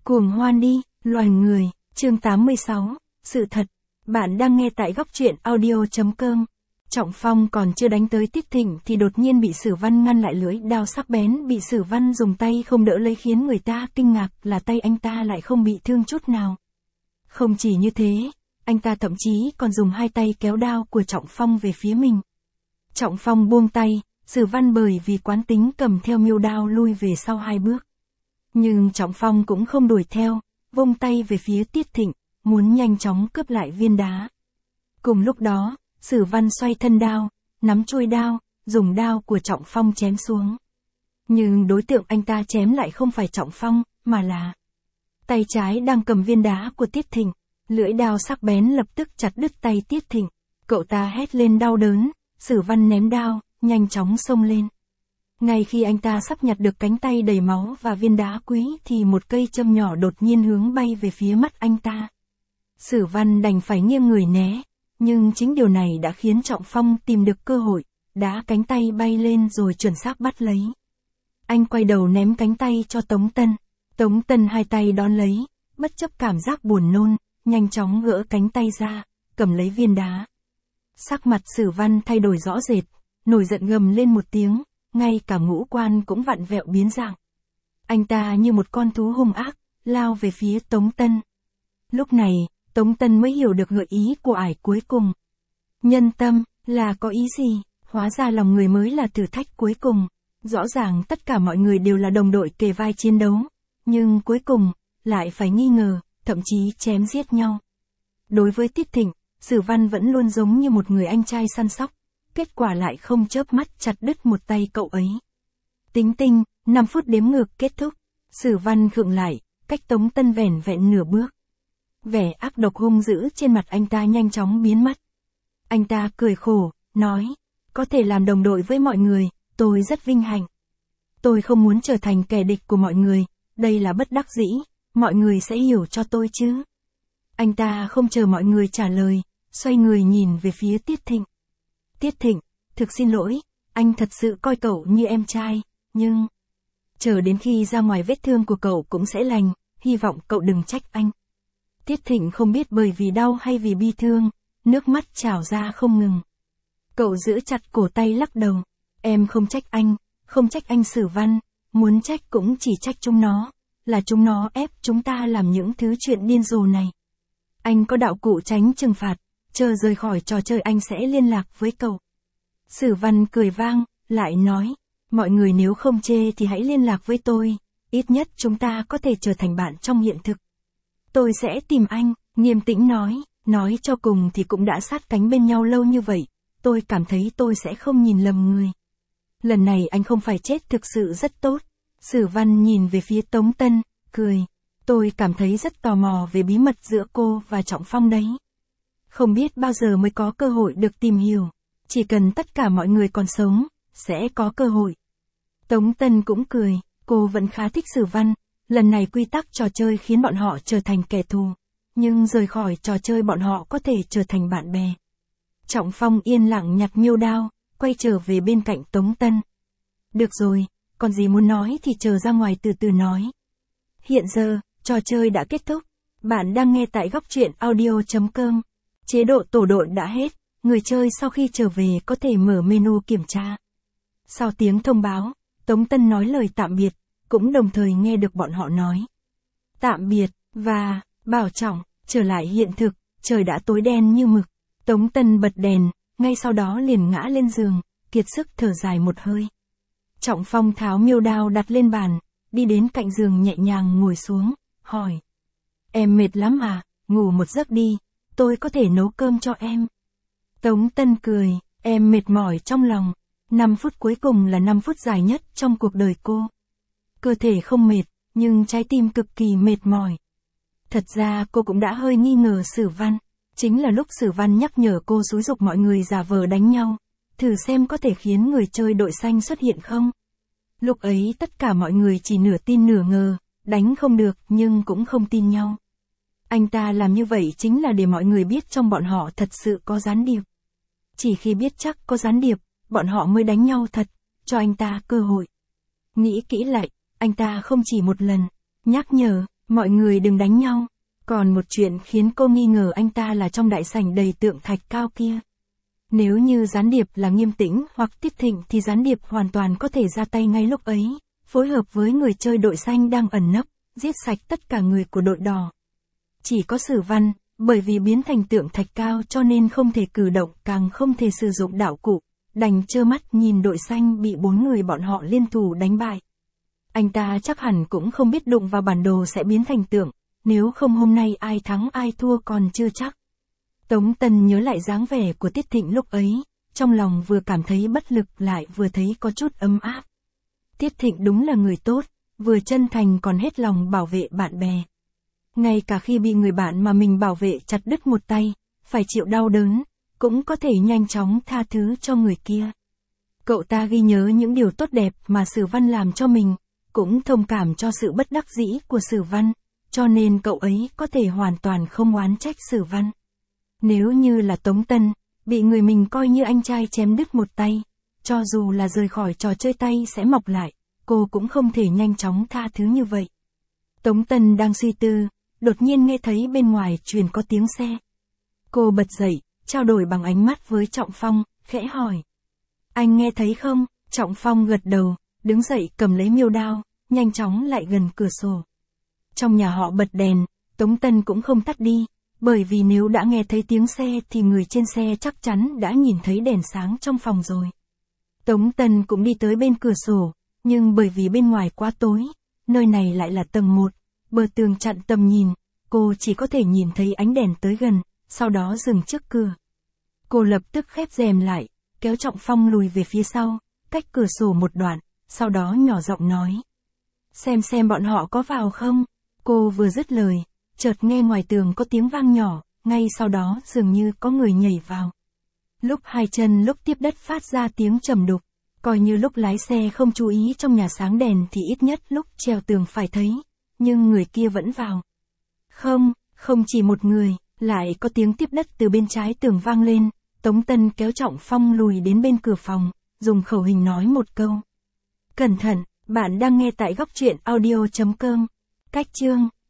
Cuồng hoan đi, loài người, chương 86, sự thật. Bạn đang nghe tại góc truyện audio.com. Trọng Phong còn chưa đánh tới Tiết Thịnh thì đột nhiên bị Sử Văn ngăn lại, lưỡi đao sắc bén bị Sử Văn dùng tay không đỡ lấy, khiến người ta kinh ngạc là tay anh ta lại không bị thương chút nào. Không chỉ như thế, anh ta thậm chí còn dùng hai tay kéo đao của Trọng Phong về phía mình. Trọng Phong buông tay, Sử Văn bởi vì quán tính cầm theo miêu đao lui về sau 2 bước. Nhưng Trọng Phong cũng không đuổi theo, vung tay về phía Tiết Thịnh, muốn nhanh chóng cướp lại viên đá. Cùng lúc đó, Sử Văn xoay thân đao, nắm chuôi đao, dùng đao của Trọng Phong chém xuống. Nhưng đối tượng anh ta chém lại không phải Trọng Phong, mà là tay trái đang cầm viên đá của Tiết Thịnh. Lưỡi đao sắc bén lập tức chặt đứt tay Tiết Thịnh. Cậu ta hét lên đau đớn, Sử Văn ném đao, nhanh chóng xông lên. Ngay khi anh ta sắp nhặt được cánh tay đầy máu và viên đá quý thì một cây châm nhỏ đột nhiên hướng bay về phía mắt anh ta. Sử Văn đành phải nghiêng người né, nhưng chính điều này đã khiến Trọng Phong tìm được cơ hội, đá cánh tay bay lên rồi chuẩn xác bắt lấy. Anh quay đầu ném cánh tay cho Tống Tân. Tống Tân hai tay đón lấy, bất chấp cảm giác buồn nôn, nhanh chóng gỡ cánh tay ra, cầm lấy viên đá. Sắc mặt Sử Văn thay đổi rõ rệt, nổi giận gầm lên một tiếng, ngay cả ngũ quan cũng vặn vẹo biến dạng. Anh ta như một con thú hung ác, lao về phía Tống Tân. Lúc này, Tống Tân mới hiểu được gợi ý của ải cuối cùng. Nhân tâm, là có ý gì? Hóa ra lòng người mới là thử thách cuối cùng. Rõ ràng tất cả mọi người đều là đồng đội kề vai chiến đấu, nhưng cuối cùng, lại phải nghi ngờ, thậm chí chém giết nhau. Đối với Tiết Thịnh, Sử Văn vẫn luôn giống như một người anh trai săn sóc, kết quả lại không chớp mắt chặt đứt một tay cậu ấy. Tính tinh, 5 phút đếm ngược kết thúc, Sử Văn khựng lại, cách Tống Tân vẻn vẹn nửa bước. Vẻ ác độc hung dữ trên mặt anh ta nhanh chóng biến mất. Anh ta cười khổ, nói, có thể làm đồng đội với mọi người, tôi rất vinh hạnh. Tôi không muốn trở thành kẻ địch của mọi người, đây là bất đắc dĩ, mọi người sẽ hiểu cho tôi chứ. Anh ta không chờ mọi người trả lời, xoay người nhìn về phía Tiết Thịnh. Tiết Thịnh, thực xin lỗi, anh thật sự coi cậu như em trai, nhưng chờ đến khi ra ngoài vết thương của cậu cũng sẽ lành, hy vọng cậu đừng trách anh. Tiết Thịnh không biết bởi vì đau hay vì bi thương, nước mắt trào ra không ngừng. Cậu giữ chặt cổ tay lắc đầu, em không trách anh, không trách anh Sử Văn, muốn trách cũng chỉ trách chúng nó, là chúng nó ép chúng ta làm những thứ chuyện điên rồ này. Anh có đạo cụ tránh trừng phạt, chờ rời khỏi trò chơi anh sẽ liên lạc với cậu. Sử Văn cười vang, lại nói, mọi người nếu không chê thì hãy liên lạc với tôi, ít nhất chúng ta có thể trở thành bạn trong hiện thực. Tôi sẽ tìm anh, nghiêm tĩnh nói cho cùng thì cũng đã sát cánh bên nhau lâu như vậy, tôi cảm thấy tôi sẽ không nhìn lầm người. Lần này anh không phải chết, thực sự rất tốt. Sử Văn nhìn về phía Tống Tân, cười, tôi cảm thấy rất tò mò về bí mật giữa cô và Trọng Phong đấy. Không biết bao giờ mới có cơ hội được tìm hiểu, chỉ cần tất cả mọi người còn sống, sẽ có cơ hội. Tống Tân cũng cười, cô vẫn khá thích Sử Văn, lần này quy tắc trò chơi khiến bọn họ trở thành kẻ thù, nhưng rời khỏi trò chơi bọn họ có thể trở thành bạn bè. Trọng Phong yên lặng nhặt miêu đao, quay trở về bên cạnh Tống Tân. Được rồi, còn gì muốn nói thì chờ ra ngoài từ từ nói. Hiện giờ, trò chơi đã kết thúc, bạn đang nghe tại góc truyện audio.com. Chế độ tổ đội đã hết, người chơi sau khi trở về có thể mở menu kiểm tra. Sau tiếng thông báo, Tống Tân nói lời tạm biệt, cũng đồng thời nghe được bọn họ nói tạm biệt, và bảo trọng, trở lại hiện thực, trời đã tối đen như mực. Tống Tân bật đèn, ngay sau đó liền ngã lên giường, kiệt sức thở dài một hơi. Trọng Phong tháo miêu đao đặt lên bàn, đi đến cạnh giường nhẹ nhàng ngồi xuống, hỏi. Em mệt lắm à, ngủ một giấc đi, tôi có thể nấu cơm cho em. Tống Tân cười, em mệt mỏi trong lòng, 5 phút cuối cùng là 5 phút dài nhất trong cuộc đời cô. Cơ thể không mệt, nhưng trái tim cực kỳ mệt mỏi. Thật ra cô cũng đã hơi nghi ngờ Sử Văn, chính là lúc Sử Văn nhắc nhở cô xúi giục mọi người giả vờ đánh nhau, thử xem có thể khiến người chơi đội xanh xuất hiện không. Lúc ấy tất cả mọi người chỉ nửa tin nửa ngờ, đánh không được nhưng cũng không tin nhau. Anh ta làm như vậy chính là để mọi người biết trong bọn họ thật sự có gián điệp. Chỉ khi biết chắc có gián điệp, bọn họ mới đánh nhau thật, cho anh ta cơ hội. Nghĩ kỹ lại, anh ta không chỉ một lần nhắc nhở, Mọi người đừng đánh nhau. Còn một chuyện khiến cô nghi ngờ anh ta là trong đại sảnh đầy tượng thạch cao kia. Nếu như gián điệp là Nghiêm Tĩnh hoặc Tiết Thịnh thì gián điệp hoàn toàn có thể ra tay ngay lúc ấy, phối hợp với người chơi đội xanh đang ẩn nấp, giết sạch tất cả người của đội đỏ. Chỉ có Sử Văn, bởi vì biến thành tượng thạch cao cho nên không thể cử động, càng không thể sử dụng đạo cụ, đành trơ mắt nhìn đội xanh bị 4 người bọn họ liên thủ đánh bại. Anh ta chắc hẳn cũng không biết đụng vào bản đồ sẽ biến thành tượng, nếu không hôm nay ai thắng ai thua còn chưa chắc. Tống Tân nhớ lại dáng vẻ của Tiết Thịnh lúc ấy, trong lòng vừa cảm thấy bất lực lại vừa thấy có chút ấm áp. Tiết Thịnh đúng là người tốt, vừa chân thành còn hết lòng bảo vệ bạn bè. Ngay cả khi bị người bạn mà mình bảo vệ chặt đứt một tay, phải chịu đau đớn, cũng có thể nhanh chóng tha thứ cho người kia. Cậu ta ghi nhớ những điều tốt đẹp mà Sử Văn làm cho mình, cũng thông cảm cho sự bất đắc dĩ của Sử Văn, cho nên cậu ấy có thể hoàn toàn không oán trách Sử Văn. Nếu như là Tống Tân, bị người mình coi như anh trai chém đứt một tay, cho dù là rời khỏi trò chơi tay sẽ mọc lại, cô cũng không thể nhanh chóng tha thứ như vậy. Tống Tân đang suy tư, đột nhiên nghe thấy bên ngoài truyền có tiếng xe. Cô bật dậy, trao đổi bằng ánh mắt với Trọng Phong, khẽ hỏi. Anh nghe thấy không? Trọng Phong gật đầu, đứng dậy cầm lấy miêu đao, nhanh chóng lại gần cửa sổ. Trong nhà họ bật đèn, Tống Tân cũng không tắt đi, bởi vì nếu đã nghe thấy tiếng xe thì người trên xe chắc chắn đã nhìn thấy đèn sáng trong phòng rồi. Tống Tân cũng đi tới bên cửa sổ, nhưng bởi vì bên ngoài quá tối, nơi này lại là tầng 1, bờ tường chặn tầm nhìn, cô chỉ có thể nhìn thấy ánh đèn tới gần, sau đó dừng trước cửa. Cô lập tức khép rèm lại, kéo Trọng Phong lùi về phía sau, cách cửa sổ một đoạn, sau đó nhỏ giọng nói. Xem bọn họ có vào không? Cô vừa dứt lời, chợt nghe ngoài tường có tiếng vang nhỏ, ngay sau đó dường như có người nhảy vào. Lúc hai chân lúc tiếp đất phát ra tiếng trầm đục, coi như lúc lái xe không chú ý trong nhà sáng đèn thì ít nhất lúc trèo tường phải thấy, nhưng người kia vẫn vào. Không chỉ một người, lại có tiếng tiếp đất từ bên trái tường vang lên, Tống Tân kéo Trọng Phong lùi đến bên cửa phòng, dùng khẩu hình nói một câu. Cẩn thận, bạn đang nghe tại góc truyện audio.com. Cách chương